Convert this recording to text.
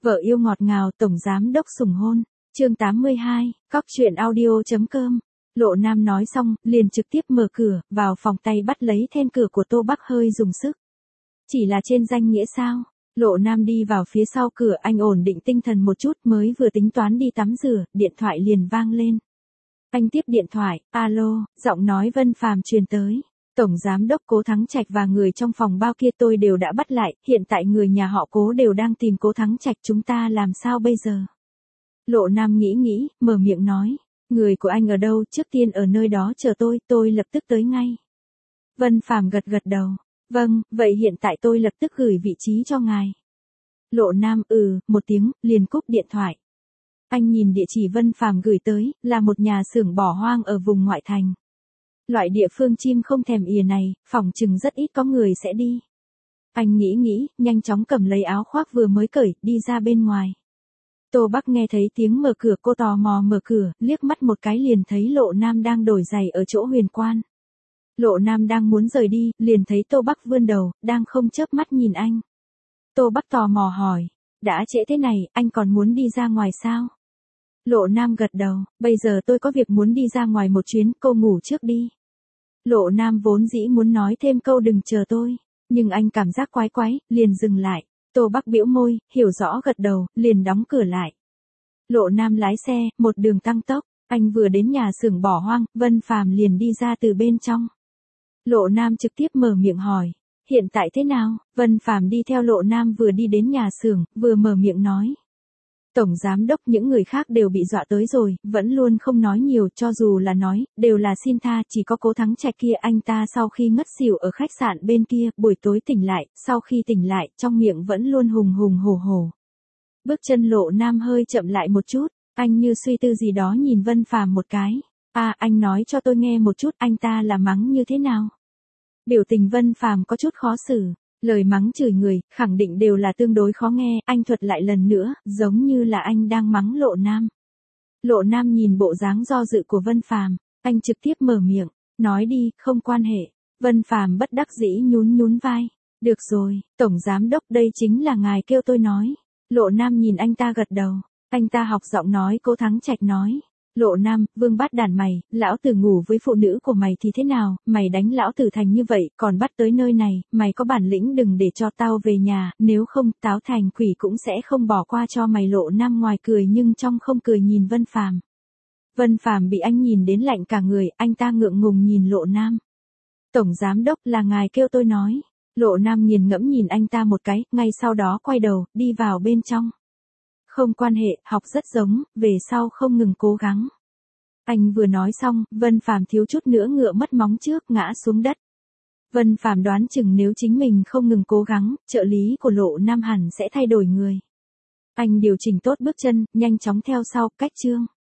Vợ yêu ngọt ngào tổng giám đốc sủng hôn. Chương 82, Cóc truyện audio.com. Lộ Nam nói xong, liền trực tiếp mở cửa, vào phòng tay bắt lấy then cửa của Tô Bắc hơi dùng sức. Chỉ là trên danh nghĩa sao? Lộ Nam đi vào phía sau cửa, anh ổn định tinh thần một chút, mới vừa tính toán đi tắm rửa, điện thoại liền vang lên. Anh tiếp điện thoại, alo, giọng nói Vân Phàm truyền tới. Tổng giám đốc Cố Thắng Trạch và người trong phòng bao kia tôi đều đã bắt lại, hiện tại người nhà họ Cố đều đang tìm Cố Thắng Trạch, chúng ta làm sao bây giờ? Lộ Nam nghĩ, mở miệng nói, người của anh ở đâu, trước tiên ở nơi đó chờ tôi lập tức tới ngay. Vân Phàm gật đầu, vâng, vậy hiện tại tôi lập tức gửi vị trí cho ngài. Lộ Nam một tiếng, liền cúp điện thoại. Anh nhìn địa chỉ Vân Phàm gửi tới, là một nhà xưởng bỏ hoang ở vùng ngoại thành. Loại địa phương chim không thèm ỉa này, phỏng chừng rất ít có người sẽ đi. Anh nghĩ, nhanh chóng cầm lấy áo khoác vừa mới cởi, đi ra bên ngoài. Tô Bắc nghe thấy tiếng mở cửa, cô tò mò mở cửa, liếc mắt một cái liền thấy Lộ Nam đang đổi giày ở chỗ Huyền Quan. Lộ Nam đang muốn rời đi, liền thấy Tô Bắc vươn đầu, đang không chớp mắt nhìn anh. Tô Bắc tò mò hỏi, đã trễ thế này, anh còn muốn đi ra ngoài sao? Lộ Nam gật đầu, bây giờ tôi có việc muốn đi ra ngoài một chuyến, cô ngủ trước đi. Lộ Nam vốn dĩ muốn nói thêm câu đừng chờ tôi, nhưng anh cảm giác quái, liền dừng lại. Tô Bắc bĩu môi, hiểu rõ gật đầu, liền đóng cửa lại. Lộ Nam lái xe, một đường tăng tốc, anh vừa đến nhà xưởng bỏ hoang, Vân Phàm liền đi ra từ bên trong. Lộ Nam trực tiếp mở miệng hỏi, hiện tại thế nào? Vân Phàm đi theo Lộ Nam vừa đi đến nhà xưởng, vừa mở miệng nói. Tổng giám đốc những người khác đều bị dọa tới rồi, vẫn luôn không nói nhiều, cho dù là nói, đều là xin tha, chỉ có Cố Thắng Trạch kia anh ta sau khi ngất xỉu ở khách sạn bên kia, buổi tối tỉnh lại, sau khi tỉnh lại, trong miệng vẫn luôn hùng hổ. Bước chân Lộ Nam hơi chậm lại một chút, anh như suy tư gì đó nhìn Vân Phàm một cái. Anh nói cho tôi nghe một chút, anh ta là mắng như thế nào? Biểu tình Vân Phàm có chút khó xử. Lời mắng chửi người, khẳng định đều là tương đối khó nghe, anh thuật lại lần nữa, giống như là anh đang mắng Lộ Nam. Lộ Nam nhìn bộ dáng do dự của Vân Phàm, anh trực tiếp mở miệng, nói đi, không quan hệ. Vân Phàm bất đắc dĩ nhún vai. Được rồi, tổng giám đốc đây chính là ngài kêu tôi nói. Lộ Nam nhìn anh ta gật đầu, anh ta học giọng nói Cố Thắng Trạch nói. Lộ Nam, vương bát đàn mày, lão tử ngủ với phụ nữ của mày thì thế nào, mày đánh lão tử thành như vậy, còn bắt tới nơi này, mày có bản lĩnh đừng để cho tao về nhà, nếu không, táo thành quỷ cũng sẽ không bỏ qua cho mày. Lộ Nam ngoài cười nhưng trong không cười nhìn Vân Phàm. Vân Phàm bị anh nhìn đến lạnh cả người, anh ta ngượng ngùng nhìn Lộ Nam. Tổng giám đốc là ngài kêu tôi nói. Lộ Nam nghiền ngẫm nhìn anh ta một cái, ngay sau đó quay đầu, đi vào bên trong. Không quan hệ, học rất giống, về sau không ngừng cố gắng. Anh vừa nói xong, Vân Phàm thiếu chút nữa ngựa mất móng trước, ngã xuống đất. Vân Phàm đoán chừng nếu chính mình không ngừng cố gắng, trợ lý của Lộ Nam hẳn sẽ thay đổi người. Anh điều chỉnh tốt bước chân, nhanh chóng theo sau, cách chương.